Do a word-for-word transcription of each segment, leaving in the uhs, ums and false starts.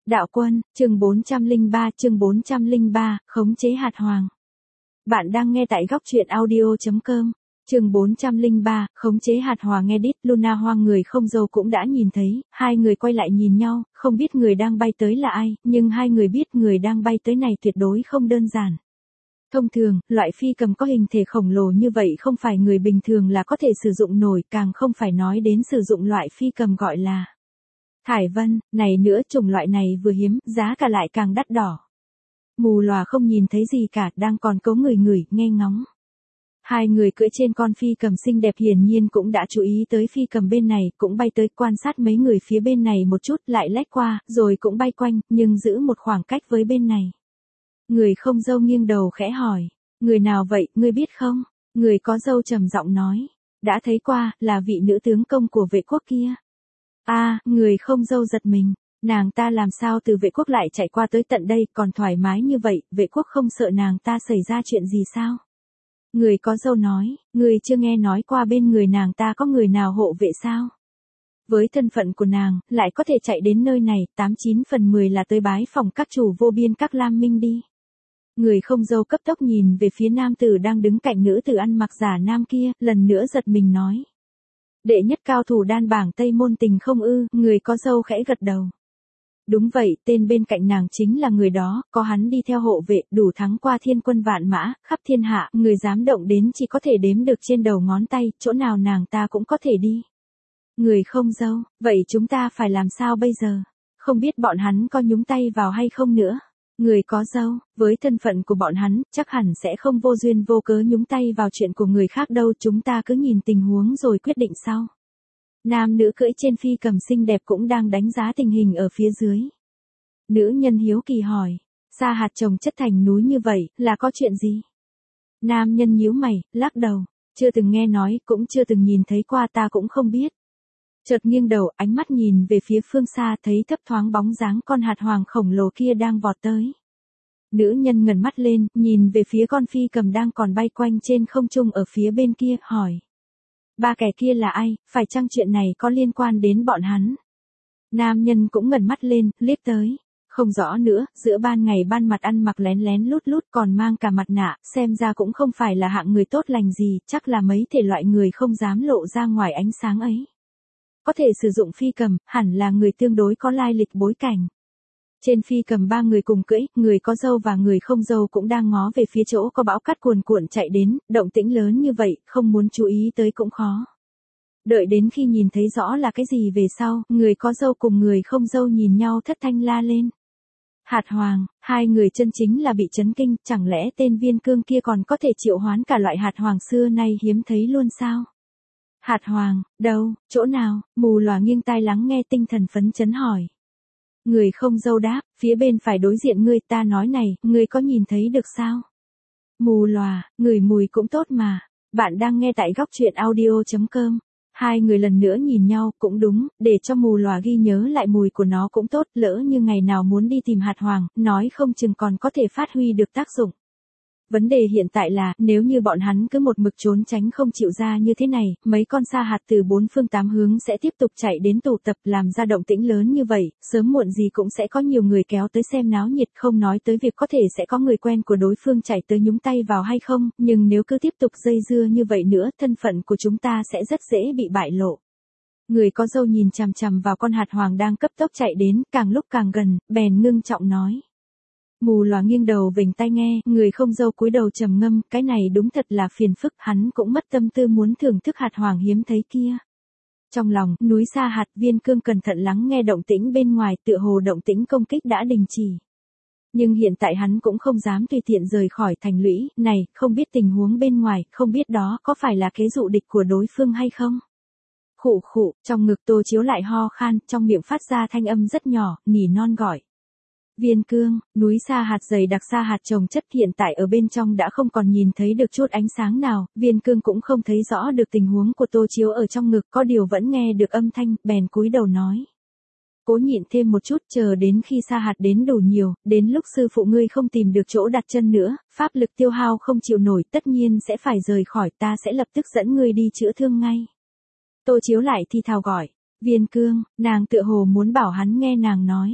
Đạo quân, chương bốn trăm lẻ ba, chương bốn trăm lẻ ba, khống chế hạt hoàng. Bạn đang nghe tại góc truyện audio chấm com. Chương bốn trăm lẻ ba, khống chế hạt hoàng edit. Luna Hoang người không dâu cũng đã nhìn thấy, hai người quay lại nhìn nhau, không biết người đang bay tới là ai, nhưng hai người biết người đang bay tới này tuyệt đối không đơn giản. Thông thường, loại phi cầm có hình thể khổng lồ như vậy không phải người bình thường là có thể sử dụng nổi, càng không phải nói đến sử dụng loại phi cầm gọi là Thải Vân. Này nữa, chủng loại này vừa hiếm, giá cả lại càng đắt đỏ. Mù lòa không nhìn thấy gì cả, đang còn cố người ngửi, nghe ngóng. Hai người cưỡi trên con phi cầm xinh đẹp hiển nhiên cũng đã chú ý tới phi cầm bên này, cũng bay tới quan sát mấy người phía bên này một chút, lại lách qua, rồi cũng bay quanh, nhưng giữ một khoảng cách với bên này. Người không dâu nghiêng đầu khẽ hỏi, người nào vậy, ngươi biết không? Người có dâu trầm giọng nói, đã thấy qua, là vị nữ tướng công của vệ quốc kia. A, à, người không dâu giật mình, nàng ta làm sao từ vệ quốc lại chạy qua tới tận đây, còn thoải mái như vậy, vệ quốc không sợ nàng ta xảy ra chuyện gì sao? Người có dâu nói, người chưa nghe nói qua bên người nàng ta có người nào hộ vệ sao? Với thân phận của nàng, lại có thể chạy đến nơi này, tám chín phần mười là tới bái phòng các chủ vô biên các Lam Minh đi. Người không dâu cấp tốc nhìn về phía nam tử đang đứng cạnh nữ tử ăn mặc giả nam kia, lần nữa giật mình nói. Đệ nhất cao thủ đan bảng Tây Môn Tình không ư? Người có dâu khẽ gật đầu. Đúng vậy, tên bên cạnh nàng chính là người đó, có hắn đi theo hộ vệ, đủ thắng qua thiên quân vạn mã, khắp thiên hạ, người dám động đến chỉ có thể đếm được trên đầu ngón tay, chỗ nào nàng ta cũng có thể đi. Người không dâu, vậy chúng ta phải làm sao bây giờ? Không biết bọn hắn có nhúng tay vào hay không nữa? Người có dâu, với thân phận của bọn hắn, chắc hẳn sẽ không vô duyên vô cớ nhúng tay vào chuyện của người khác đâu, chúng ta cứ nhìn tình huống rồi quyết định sau. Nam nữ cưỡi trên phi cầm xinh đẹp cũng đang đánh giá tình hình ở phía dưới. Nữ nhân hiếu kỳ hỏi, sa hạt trồng chất thành núi như vậy, là có chuyện gì? Nam nhân nhíu mày, lắc đầu, chưa từng nghe nói, cũng chưa từng nhìn thấy qua, ta cũng không biết. Chợt nghiêng đầu, ánh mắt nhìn về phía phương xa, thấy thấp thoáng bóng dáng con hạt hoàng khổng lồ kia đang vọt tới. Nữ nhân ngẩng mắt lên, nhìn về phía con phi cầm đang còn bay quanh trên không trung ở phía bên kia, hỏi. Ba kẻ kia là ai, phải chăng chuyện này có liên quan đến bọn hắn? Nam nhân cũng ngẩng mắt lên, liếc tới. Không rõ nữa, giữa ban ngày ban mặt ăn mặc lén lén lút lút còn mang cả mặt nạ, xem ra cũng không phải là hạng người tốt lành gì, chắc là mấy thể loại người không dám lộ ra ngoài ánh sáng ấy. Có thể sử dụng phi cầm, hẳn là người tương đối có lai lịch bối cảnh. Trên phi cầm ba người cùng cưỡi, người có dâu và người không dâu cũng đang ngó về phía chỗ có bão cát cuồn cuộn chạy đến, động tĩnh lớn như vậy, không muốn chú ý tới cũng khó. Đợi đến khi nhìn thấy rõ là cái gì về sau, người có dâu cùng người không dâu nhìn nhau thất thanh la lên. Hạt hoàng, hai người chân chính là bị chấn kinh, chẳng lẽ tên Viên Cương kia còn có thể triệu hoán cả loại hạt hoàng xưa nay hiếm thấy luôn sao? Hạt hoàng, đâu, chỗ nào? Mù lòa nghiêng tai lắng nghe tinh thần phấn chấn hỏi. Người không dâu đáp, phía bên phải đối diện ngươi, ta nói này, ngươi có nhìn thấy được sao? Mù lòa, ngửi mùi cũng tốt mà. Bạn đang nghe tại góc truyện audio chấm com. Hai người lần nữa nhìn nhau, cũng đúng, để cho mù lòa ghi nhớ lại mùi của nó cũng tốt, lỡ như ngày nào muốn đi tìm hạt hoàng, nói không chừng còn có thể phát huy được tác dụng. Vấn đề hiện tại là, nếu như bọn hắn cứ một mực trốn tránh không chịu ra như thế này, mấy con sa hạt từ bốn phương tám hướng sẽ tiếp tục chạy đến tụ tập làm ra động tĩnh lớn như vậy, sớm muộn gì cũng sẽ có nhiều người kéo tới xem náo nhiệt, không nói tới việc có thể sẽ có người quen của đối phương chạy tới nhúng tay vào hay không, nhưng nếu cứ tiếp tục dây dưa như vậy nữa, thân phận của chúng ta sẽ rất dễ bị bại lộ. Người có dâu nhìn chằm chằm vào con hạt hoàng đang cấp tốc chạy đến, càng lúc càng gần, bèn ngưng trọng nói. Mù lòa nghiêng đầu vểnh tai nghe, người không dâu cúi đầu trầm ngâm, cái này đúng thật là phiền phức, hắn cũng mất tâm tư muốn thưởng thức hạt hoàng hiếm thấy kia. Trong lòng, núi sa hạt, Viên Cương cẩn thận lắng nghe động tĩnh bên ngoài, tựa hồ động tĩnh công kích đã đình chỉ. Nhưng hiện tại hắn cũng không dám tùy tiện rời khỏi thành lũy, này, không biết tình huống bên ngoài, không biết đó có phải là kế dụ địch của đối phương hay không. Khụ khụ, trong ngực Tô Chiếu lại ho khan, trong miệng phát ra thanh âm rất nhỏ, nỉ non gọi. Viên Cương, núi sa hạt dày đặc sa hạt trồng chất hiện tại ở bên trong đã không còn nhìn thấy được chút ánh sáng nào, Viên Cương cũng không thấy rõ được tình huống của Tô Chiếu ở trong ngực, có điều vẫn nghe được âm thanh, bèn cúi đầu nói. Cố nhịn thêm một chút, chờ đến khi sa hạt đến đủ nhiều, đến lúc sư phụ ngươi không tìm được chỗ đặt chân nữa, pháp lực tiêu hao không chịu nổi, tất nhiên sẽ phải rời khỏi, ta sẽ lập tức dẫn ngươi đi chữa thương ngay. Tô Chiếu lại thì thào gọi, Viên Cương, nàng tựa hồ muốn bảo hắn nghe nàng nói.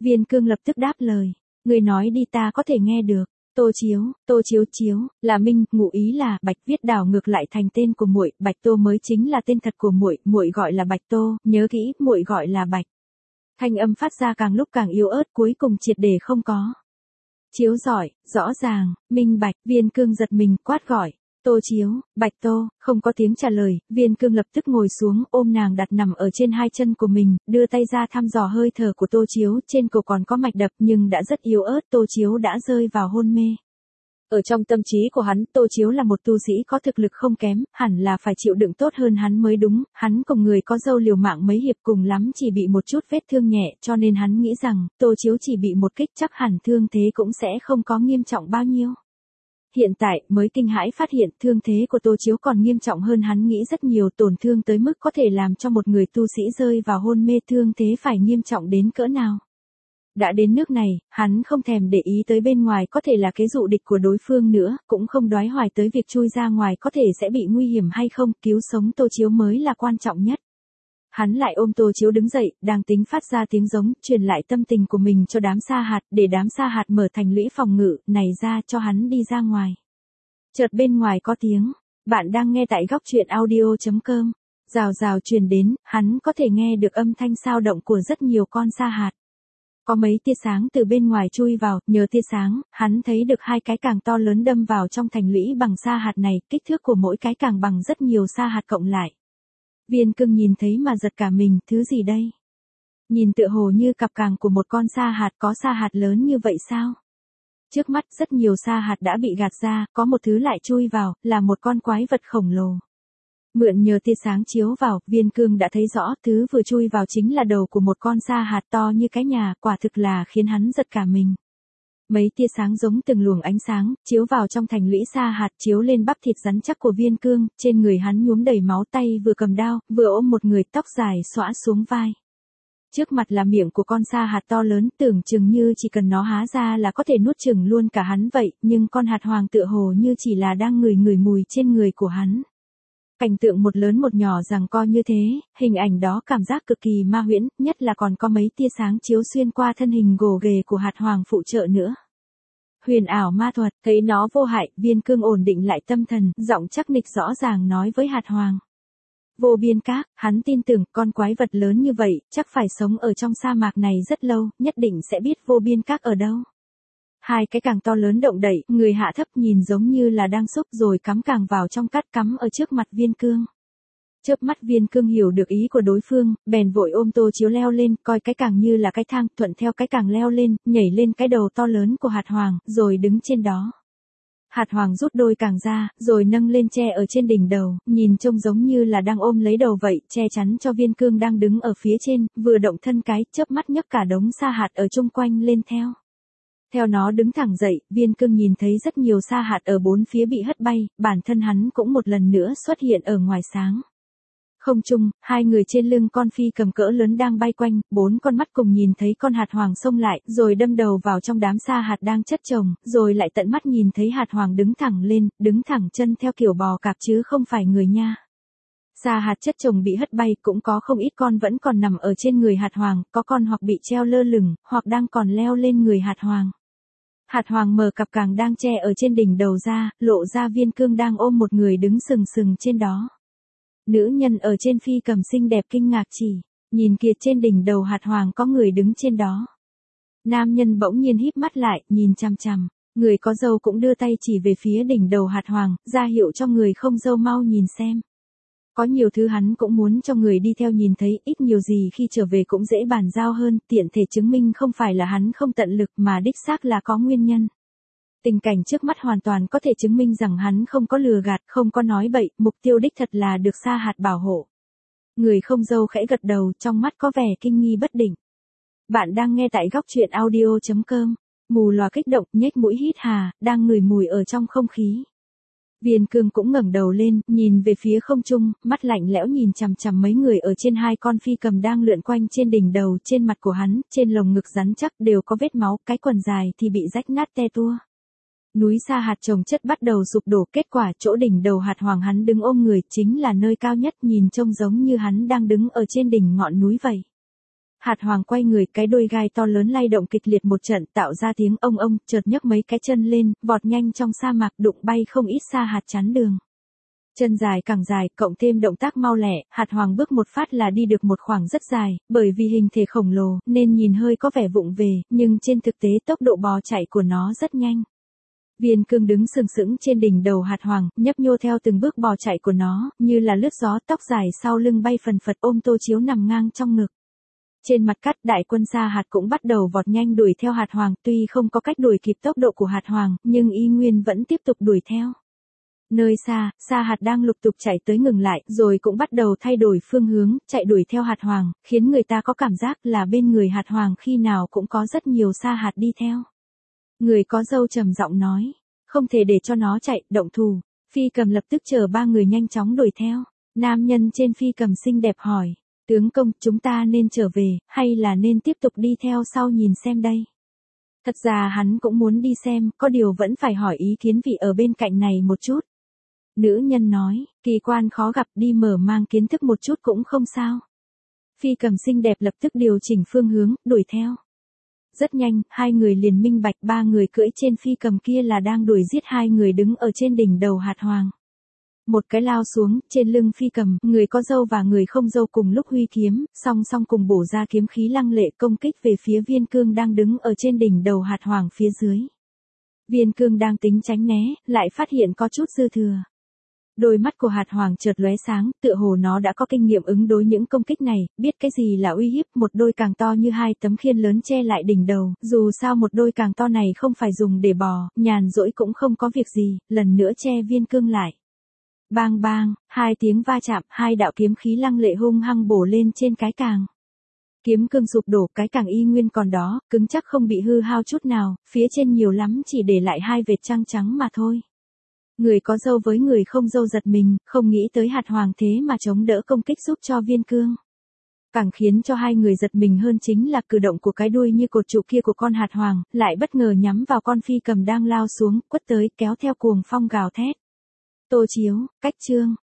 Viên Cương lập tức đáp lời. Người nói đi ta có thể nghe được. Tô Chiếu, Tô Chiếu Chiếu, là Minh, ngụ ý là Bạch, viết đảo ngược lại thành tên của muội, Bạch Tô mới chính là tên thật của muội, muội gọi là Bạch Tô, nhớ kỹ, muội gọi là Bạch. Thanh âm phát ra càng lúc càng yếu ớt, cuối cùng triệt để không có. Chiếu giỏi, rõ ràng, minh bạch, Viên Cương giật mình, quát gọi. Tô Chiếu, Bạch Tô, không có tiếng trả lời, Viên Cương lập tức ngồi xuống, ôm nàng đặt nằm ở trên hai chân của mình, đưa tay ra thăm dò hơi thở của Tô Chiếu, trên cổ còn có mạch đập nhưng đã rất yếu ớt, Tô Chiếu đã rơi vào hôn mê. Ở trong tâm trí của hắn, Tô Chiếu là một tu sĩ có thực lực không kém, hẳn là phải chịu đựng tốt hơn hắn mới đúng, hắn cùng người có dâu liều mạng mấy hiệp cùng lắm chỉ bị một chút vết thương nhẹ, cho nên hắn nghĩ rằng, Tô Chiếu chỉ bị một kích chắc hẳn thương thế cũng sẽ không có nghiêm trọng bao nhiêu. Hiện tại, mới kinh hãi phát hiện thương thế của Tô Chiếu còn nghiêm trọng hơn hắn nghĩ rất nhiều, tổn thương tới mức có thể làm cho một người tu sĩ rơi vào hôn mê, thương thế phải nghiêm trọng đến cỡ nào. Đã đến nước này, hắn không thèm để ý tới bên ngoài có thể là kế dụ địch của đối phương nữa, cũng không đoái hoài tới việc chui ra ngoài có thể sẽ bị nguy hiểm hay không, cứu sống Tô Chiếu mới là quan trọng nhất. Hắn lại ôm Tô Chiếu đứng dậy, đang tính phát ra tiếng giống, truyền lại tâm tình của mình cho đám sa hạt, để đám sa hạt mở thành lũy phòng ngự, này ra cho hắn đi ra ngoài. Chợt bên ngoài có tiếng, bạn đang nghe tại góc truyện audio chấm com, rào rào truyền đến, hắn có thể nghe được âm thanh xao động của rất nhiều con sa hạt. Có mấy tia sáng từ bên ngoài chui vào, nhờ tia sáng, hắn thấy được hai cái càng to lớn đâm vào trong thành lũy bằng sa hạt này, kích thước của mỗi cái càng bằng rất nhiều sa hạt cộng lại. Viên Cương nhìn thấy mà giật cả mình, thứ gì đây? Nhìn tựa hồ như cặp càng của một con sa hạt, có sa hạt lớn như vậy sao? Trước mắt rất nhiều sa hạt đã bị gạt ra, có một thứ lại chui vào, là một con quái vật khổng lồ. Mượn nhờ tia sáng chiếu vào, Viên Cương đã thấy rõ, thứ vừa chui vào chính là đầu của một con sa hạt to như cái nhà, quả thực là khiến hắn giật cả mình. Mấy tia sáng giống từng luồng ánh sáng, chiếu vào trong thành lũy sa hạt, chiếu lên bắp thịt rắn chắc của Viên Cương, trên người hắn nhuốm đầy máu, tay vừa cầm đao, vừa ôm một người, tóc dài xõa xuống vai. Trước mặt là miệng của con sa hạt to lớn, tưởng chừng như chỉ cần nó há ra là có thể nuốt chửng luôn cả hắn vậy, nhưng con hạt hoàng tựa hồ như chỉ là đang ngửi ngửi mùi trên người của hắn. Cảnh tượng một lớn một nhỏ giằng co như thế, hình ảnh đó cảm giác cực kỳ ma huyễn, nhất là còn có mấy tia sáng chiếu xuyên qua thân hình gồ ghề của hạt hoàng phụ trợ nữa. Huyền ảo ma thuật, thấy nó vô hại, Viên Cương ổn định lại tâm thần, giọng chắc nịch rõ ràng nói với hạt hoàng. Vô biên các, hắn tin tưởng con quái vật lớn như vậy, chắc phải sống ở trong sa mạc này rất lâu, nhất định sẽ biết vô biên các ở đâu. Hai cái càng to lớn động đẩy, người hạ thấp nhìn giống như là đang xúc rồi cắm càng vào trong cát, cắm ở trước mặt Viên Cương. Chớp mắt Viên Cương hiểu được ý của đối phương, bèn vội ôm Tô Chiếu leo lên, coi cái càng như là cái thang, thuận theo cái càng leo lên, nhảy lên cái đầu to lớn của hạt hoàng, rồi đứng trên đó. Hạt hoàng rút đôi càng ra, rồi nâng lên che ở trên đỉnh đầu, nhìn trông giống như là đang ôm lấy đầu vậy, che chắn cho Viên Cương đang đứng ở phía trên, vừa động thân cái, chớp mắt nhấc cả đống sa hạt ở chung quanh lên theo. Theo nó đứng thẳng dậy, Viên Cương nhìn thấy rất nhiều sa hạt ở bốn phía bị hất bay, bản thân hắn cũng một lần nữa xuất hiện ở ngoài sáng. Không trung, hai người trên lưng con phi cầm cỡ lớn đang bay quanh, bốn con mắt cùng nhìn thấy con hạt hoàng xông lại, rồi đâm đầu vào trong đám sa hạt đang chất chồng, rồi lại tận mắt nhìn thấy hạt hoàng đứng thẳng lên, đứng thẳng chân theo kiểu bò cạp chứ không phải người nha. Sa hạt chất chồng bị hất bay, cũng có không ít con vẫn còn nằm ở trên người hạt hoàng, có con hoặc bị treo lơ lửng, hoặc đang còn leo lên người hạt hoàng. Hạt hoàng mở cặp càng đang che ở trên đỉnh đầu ra, lộ ra Viên Cương đang ôm một người đứng sừng sừng trên đó. Nữ nhân ở trên phi cầm xinh đẹp kinh ngạc chỉ, nhìn kìa trên đỉnh đầu hạt hoàng có người đứng trên đó. Nam nhân bỗng nhiên híp mắt lại, nhìn chằm chằm, người có râu cũng đưa tay chỉ về phía đỉnh đầu hạt hoàng, ra hiệu cho người không râu mau nhìn xem. Có nhiều thứ hắn cũng muốn cho người đi theo nhìn thấy, ít nhiều gì khi trở về cũng dễ bàn giao hơn, tiện thể chứng minh không phải là hắn không tận lực mà đích xác là có nguyên nhân. Tình cảnh trước mắt hoàn toàn có thể chứng minh rằng hắn không có lừa gạt, không có nói bậy, mục tiêu đích thật là được sa hạt bảo hộ. Người không râu khẽ gật đầu, trong mắt có vẻ kinh nghi bất định. Bạn đang nghe tại góc truyện audio chấm com, mù lòa kích động, nhếch mũi hít hà, đang ngửi mùi ở trong không khí. Viên Cương cũng ngẩng đầu lên, nhìn về phía không trung, mắt lạnh lẽo nhìn chằm chằm mấy người ở trên hai con phi cầm đang lượn quanh trên đỉnh đầu, trên mặt của hắn, trên lồng ngực rắn chắc đều có vết máu, cái quần dài thì bị rách nát te tua. Núi sa hạt chồng chất bắt đầu sụp đổ, kết quả chỗ đỉnh đầu hạt hoàng hắn đứng ôm người chính là nơi cao nhất, nhìn trông giống như hắn đang đứng ở trên đỉnh ngọn núi vậy. Hạt hoàng quay người, cái đuôi gai to lớn lay động kịch liệt một trận, tạo ra tiếng ông ông, chợt nhấc mấy cái chân lên, vọt nhanh trong sa mạc, đụng bay không ít sa hạt chắn đường. Chân dài càng dài, cộng thêm động tác mau lẹ, hạt hoàng bước một phát là đi được một khoảng rất dài, bởi vì hình thể khổng lồ, nên nhìn hơi có vẻ vụng về, nhưng trên thực tế tốc độ bò chạy của nó rất nhanh. Viên Cương đứng sừng sững trên đỉnh đầu hạt hoàng, nhấp nhô theo từng bước bò chạy của nó, như là lướt gió, tóc dài sau lưng bay phần phật ôm Tô Chiếu nằm ngang trong ngực. Trên mặt cắt, đại quân Sa Hạt cũng bắt đầu vọt nhanh đuổi theo hạt hoàng, tuy không có cách đuổi kịp tốc độ của hạt hoàng, nhưng y nguyên vẫn tiếp tục đuổi theo. Nơi xa, Sa Hạt đang lục tục chạy tới ngừng lại, rồi cũng bắt đầu thay đổi phương hướng, chạy đuổi theo hạt hoàng, khiến người ta có cảm giác là bên người hạt hoàng khi nào cũng có rất nhiều Sa Hạt đi theo. Người có râu trầm giọng nói, không thể để cho nó chạy, động thủ. Phi Cầm lập tức chờ ba người nhanh chóng đuổi theo. Nam nhân trên phi cầm xinh đẹp hỏi, tướng công, chúng ta nên trở về, hay là nên tiếp tục đi theo sau nhìn xem đây? Thật ra hắn cũng muốn đi xem, có điều vẫn phải hỏi ý kiến vị ở bên cạnh này một chút. Nữ nhân nói, kỳ quan khó gặp, đi mở mang kiến thức một chút cũng không sao. Phi cầm xinh đẹp lập tức điều chỉnh phương hướng, đuổi theo. Rất nhanh, hai người liền minh bạch, ba người cưỡi trên phi cầm kia là đang đuổi giết hai người đứng ở trên đỉnh đầu hạt hoàng. Một cái lao xuống, trên lưng phi cầm, người có râu và người không râu cùng lúc huy kiếm, song song cùng bổ ra kiếm khí lăng lệ công kích về phía Viên Cương đang đứng ở trên đỉnh đầu hạt hoàng phía dưới. Viên Cương đang tính tránh né, lại phát hiện có chút dư thừa. Đôi mắt của hạt hoàng chợt lóe sáng, tựa hồ nó đã có kinh nghiệm ứng đối những công kích này, biết cái gì là uy hiếp, một đôi càng to như hai tấm khiên lớn che lại đỉnh đầu, dù sao một đôi càng to này không phải dùng để bò, nhàn rỗi cũng không có việc gì, lần nữa che Viên Cương lại. Bang bang, hai tiếng va chạm, hai đạo kiếm khí lăng lệ hung hăng bổ lên trên cái càng. Kiếm cương sụp đổ, cái càng y nguyên còn đó, cứng chắc không bị hư hao chút nào, phía trên nhiều lắm chỉ để lại hai vệt trăng trắng mà thôi. Người có râu với người không râu giật mình, không nghĩ tới hạt hoàng thế mà chống đỡ công kích giúp cho Viên Cương. Càng khiến cho hai người giật mình hơn chính là cử động của cái đuôi như cột trụ kia của con hạt hoàng, lại bất ngờ nhắm vào con phi cầm đang lao xuống, quất tới, kéo theo cuồng phong gào thét. Tô Chiếu, cách chương.